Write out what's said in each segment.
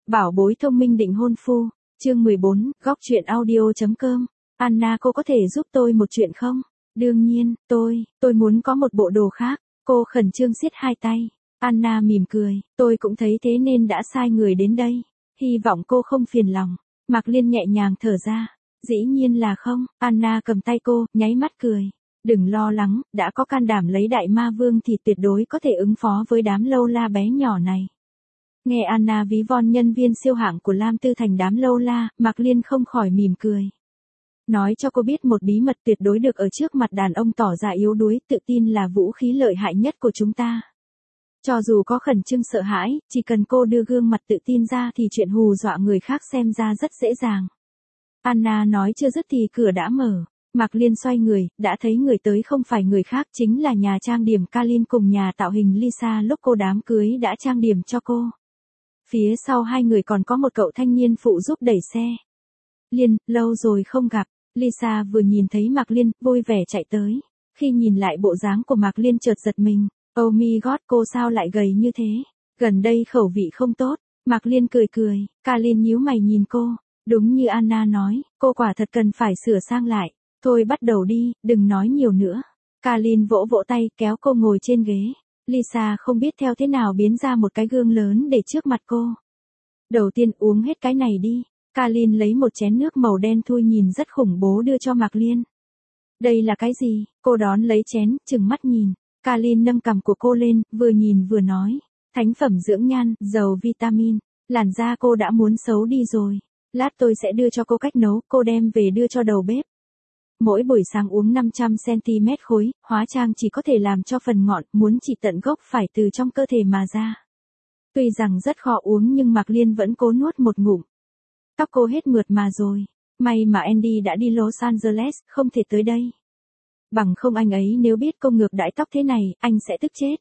Bảo bối thông minh định hôn phu, chương 14, góc chuyện audio.com. Anna, cô có thể giúp tôi một chuyện không? Đương nhiên, tôi muốn có một bộ đồ khác. Cô khẩn trương siết hai tay. Anna mỉm cười, tôi cũng thấy thế nên đã sai người đến đây. Hy vọng cô không phiền lòng. Mạc Liên nhẹ nhàng thở ra. Dĩ nhiên là không. Anna cầm tay cô, nháy mắt cười. Đừng lo lắng, đã có can đảm lấy đại ma vương thì tuyệt đối có thể ứng phó với đám lâu la bé nhỏ này. Nghe Anna ví von nhân viên siêu hạng của Lam Tư thành đám lâu la, Mạc Liên không khỏi mỉm cười. Nói cho cô biết một bí mật tuyệt đối được ở trước mặt đàn ông tỏ ra yếu đuối, tự tin là vũ khí lợi hại nhất của chúng ta. Cho dù có khẩn trương sợ hãi, chỉ cần cô đưa gương mặt tự tin ra thì chuyện hù dọa người khác xem ra rất dễ dàng. Anna nói chưa dứt thì cửa đã mở. Mạc Liên xoay người, đã thấy người tới không phải người khác chính là nhà trang điểm Kalin cùng nhà tạo hình Lisa lúc cô đám cưới đã trang điểm cho cô. Phía sau hai người còn có một cậu thanh niên phụ giúp đẩy xe. Liên, lâu rồi không gặp. Lisa vừa nhìn thấy Mạc Liên, vui vẻ chạy tới. Khi nhìn lại bộ dáng của Mạc Liên chợt giật mình. Oh my god, cô sao lại gầy như thế? Gần đây khẩu vị không tốt. Mạc Liên cười cười, Kalin nhíu mày nhìn cô. Đúng như Anna nói, cô quả thật cần phải sửa sang lại. Thôi bắt đầu đi, đừng nói nhiều nữa. Kalin vỗ vỗ tay, kéo cô ngồi trên ghế. Lisa không biết theo thế nào biến ra một cái gương lớn để trước mặt cô. Đầu tiên uống hết cái này đi. Kalin lấy một chén nước màu đen thui nhìn rất khủng bố đưa cho Mạc Liên. Đây là cái gì? Cô đón lấy chén, trừng mắt nhìn. Kalin nâng cằm của cô lên, vừa nhìn vừa nói. Thánh phẩm dưỡng nhan, giàu vitamin. Làn da cô đã muốn xấu đi rồi. Lát tôi sẽ đưa cho cô cách nấu, cô đem về đưa cho đầu bếp. Mỗi buổi sáng uống 500cm khối, hóa trang chỉ có thể làm cho phần ngọn, muốn trị tận gốc phải từ trong cơ thể mà ra. Tuy rằng rất khó uống nhưng Mạc Liên vẫn cố nuốt một ngụm. Tóc cô hết mượt mà rồi. May mà Andy đã đi Los Angeles, không thể tới đây. Bằng không anh ấy nếu biết cô ngược đãi tóc thế này, anh sẽ tức chết.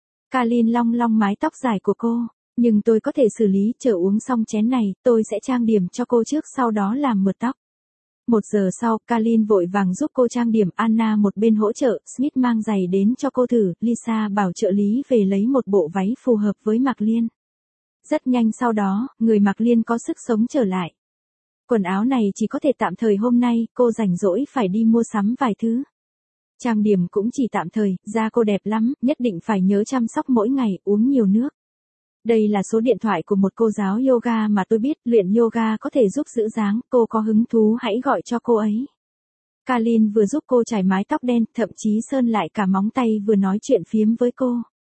Kalin long long mái tóc dài của cô. Nhưng tôi có thể xử lý, chờ uống xong chén này, tôi sẽ trang điểm cho cô trước sau đó làm mượt tóc. 1 giờ sau, Kalin vội vàng giúp cô trang điểm, Anna một bên hỗ trợ, Smith mang giày đến cho cô thử, Lisa bảo trợ lý về lấy một bộ váy phù hợp với Mạc Liên. Rất nhanh sau đó, người Mạc Liên có sức sống trở lại. Quần áo này chỉ có thể tạm thời hôm nay, cô rảnh rỗi phải đi mua sắm vài thứ. Trang điểm cũng chỉ tạm thời, da cô đẹp lắm, nhất định phải nhớ chăm sóc mỗi ngày, uống nhiều nước. Đây là số điện thoại của một cô giáo yoga mà tôi biết, luyện yoga có thể giúp giữ dáng, cô có hứng thú hãy gọi cho cô ấy. Kalin vừa giúp cô chải mái tóc đen, thậm chí sơn lại cả móng tay vừa nói chuyện phiếm với cô.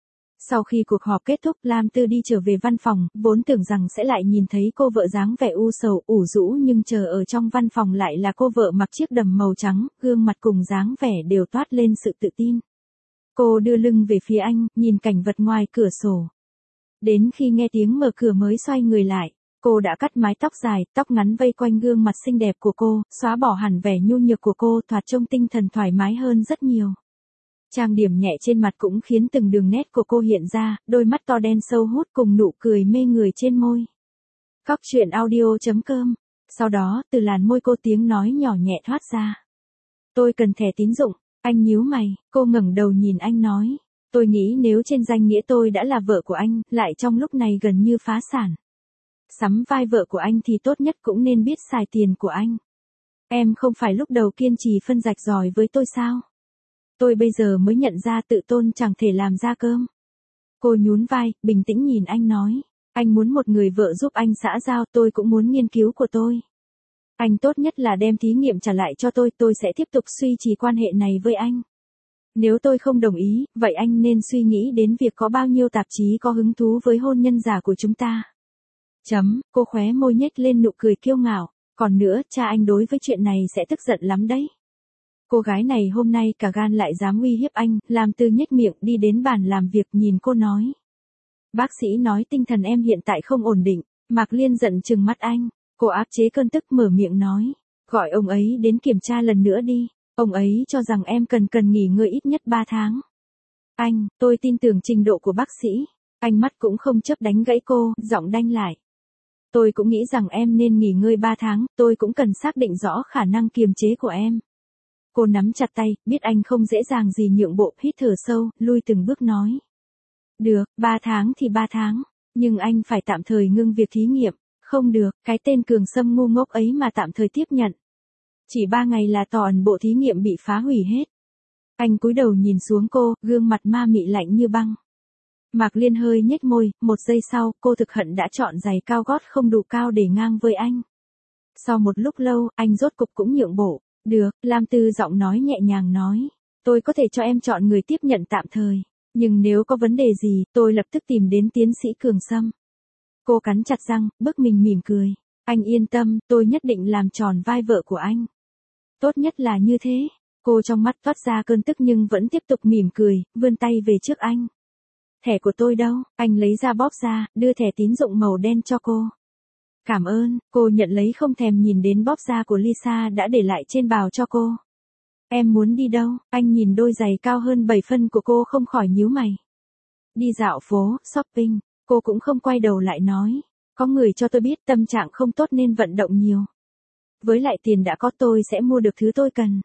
Sau khi cuộc họp kết thúc, Lam Tư đi trở về văn phòng, vốn tưởng rằng sẽ lại nhìn thấy cô vợ dáng vẻ u sầu, ủ rũ nhưng chờ ở trong văn phòng lại là cô vợ mặc chiếc đầm màu trắng, gương mặt cùng dáng vẻ đều toát lên sự tự tin. Cô đưa lưng về phía anh, nhìn cảnh vật ngoài cửa sổ. Đến khi nghe tiếng mở cửa mới xoay người lại, cô đã cắt mái tóc dài, tóc ngắn vây quanh gương mặt xinh đẹp của cô, xóa bỏ hẳn vẻ nhu nhược của cô, thoạt trông tinh thần thoải mái hơn rất nhiều. Trang điểm nhẹ trên mặt cũng khiến từng đường nét của cô hiện ra, đôi mắt to đen sâu hút cùng nụ cười mê người trên môi. Góc chuyện audio.com. Sau đó, từ làn môi cô tiếng nói nhỏ nhẹ thoát ra. Tôi cần thẻ tín dụng. Anh nhíu mày, cô ngẩng đầu nhìn anh nói. Tôi nghĩ nếu trên danh nghĩa tôi đã là vợ của anh, lại trong lúc này gần như phá sản. Sắm vai vợ của anh thì tốt nhất cũng nên biết xài tiền của anh. Em không phải lúc đầu kiên trì phân rạch ròi với tôi sao? Tôi bây giờ mới nhận ra tự tôn chẳng thể làm ra cơm. Cô nhún vai, bình tĩnh nhìn anh nói. Anh muốn một người vợ giúp anh xã giao, tôi cũng muốn nghiên cứu của tôi. Anh tốt nhất là đem thí nghiệm trả lại cho tôi sẽ tiếp tục duy trì quan hệ này với anh. Nếu tôi không đồng ý, vậy anh nên suy nghĩ đến việc có bao nhiêu tạp chí có hứng thú với hôn nhân giả của chúng ta. Cô khóe môi nhếch lên nụ cười kiêu ngạo. Còn nữa, cha anh đối với chuyện này sẽ tức giận lắm đấy. Cô gái này hôm nay cả gan lại dám uy hiếp anh, Lam Tư nhếch miệng đi đến bàn làm việc nhìn cô nói. Bác sĩ nói tinh thần em hiện tại không ổn định. Mạc Liên giận trừng mắt anh. Cô áp chế cơn tức mở miệng nói. Gọi ông ấy đến kiểm tra lần nữa đi. Ông ấy cho rằng em cần nghỉ ngơi ít nhất 3 tháng. Anh, tôi tin tưởng trình độ của bác sĩ. Anh mắt cũng không chớp đánh gãy cô, giọng đanh lại. Tôi cũng nghĩ rằng em nên nghỉ ngơi 3 tháng, tôi cũng cần xác định rõ khả năng kiềm chế của em. Cô nắm chặt tay, biết anh không dễ dàng gì nhượng bộ, hít thở sâu, lui từng bước nói. Được, 3 tháng thì 3 tháng. Nhưng anh phải tạm thời ngưng việc thí nghiệm. Không được, cái tên Cường Sâm ngu ngốc ấy mà tạm thời tiếp nhận. Chỉ 3 ngày là toàn bộ thí nghiệm bị phá hủy hết. Anh cúi đầu nhìn xuống cô, gương mặt ma mị lạnh như băng. Mạc Liên hơi nhếch môi, 1 giây sau, cô thực hận đã chọn giày cao gót không đủ cao để ngang với anh. Sau một lúc lâu, anh rốt cục cũng nhượng bộ. Được, Lam Tư giọng nói nhẹ nhàng nói. Tôi có thể cho em chọn người tiếp nhận tạm thời. Nhưng nếu có vấn đề gì, tôi lập tức tìm đến tiến sĩ Cường Sâm. Cô cắn chặt răng, bức mình mỉm cười. Anh yên tâm, tôi nhất định làm tròn vai vợ của anh. Tốt nhất là như thế. Cô trong mắt toát ra cơn tức nhưng vẫn tiếp tục mỉm cười, vươn tay về trước anh. Thẻ của tôi đâu? Anh lấy ra bóp ra, đưa thẻ tín dụng màu đen cho cô. Cảm ơn, cô nhận lấy không thèm nhìn đến bóp da của Lisa đã để lại trên bào cho cô. Em muốn đi đâu? Anh nhìn đôi giày cao hơn 7 phân của cô không khỏi nhíu mày. Đi dạo phố, shopping, cô cũng không quay đầu lại nói. Có người cho tôi biết tâm trạng không tốt nên vận động nhiều. Với lại tiền đã có tôi sẽ mua được thứ tôi cần.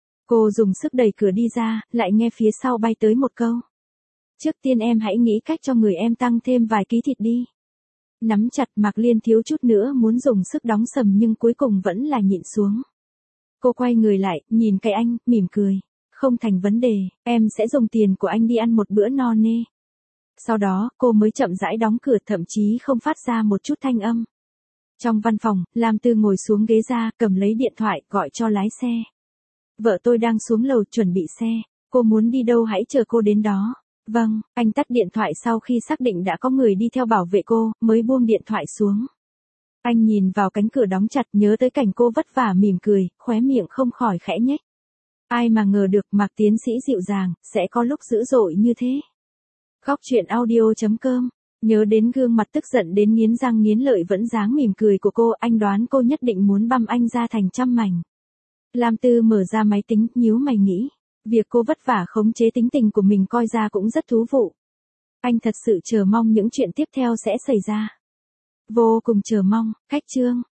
Cô dùng sức đẩy cửa đi ra, lại nghe phía sau bay tới một câu. Trước tiên em hãy nghĩ cách cho người em tăng thêm vài ký thịt đi. Nắm chặt Mạc Liên thiếu chút nữa muốn dùng sức đóng sầm nhưng cuối cùng vẫn là nhịn xuống. Cô quay người lại, nhìn cái anh, mỉm cười. Không thành vấn đề, em sẽ dùng tiền của anh đi ăn một bữa no nê. Sau đó, cô mới chậm rãi đóng cửa thậm chí không phát ra một chút thanh âm. Trong văn phòng, Lam Tư ngồi xuống ghế ra, cầm lấy điện thoại, gọi cho lái xe. Vợ tôi đang xuống lầu chuẩn bị xe, cô muốn đi đâu hãy chờ cô đến đó. Vâng, anh tắt điện thoại sau khi xác định đã có người đi theo bảo vệ cô, mới buông điện thoại xuống. Anh nhìn vào cánh cửa đóng chặt nhớ tới cảnh cô vất vả mỉm cười, khóe miệng không khỏi khẽ nhếch. Ai mà ngờ được Mạc tiến sĩ dịu dàng, sẽ có lúc dữ dội như thế. Góc truyện audio.com. Nhớ đến gương mặt tức giận đến nghiến răng nghiến lợi vẫn dáng mỉm cười của cô, anh đoán cô nhất định muốn băm anh ra thành trăm mảnh. Lam Tư mở ra máy tính, nhíu mày nghĩ. Việc cô vất vả khống chế tính tình của mình coi ra cũng rất thú vị. Anh thật sự chờ mong những chuyện tiếp theo sẽ xảy ra. Vô cùng chờ mong, khách chương.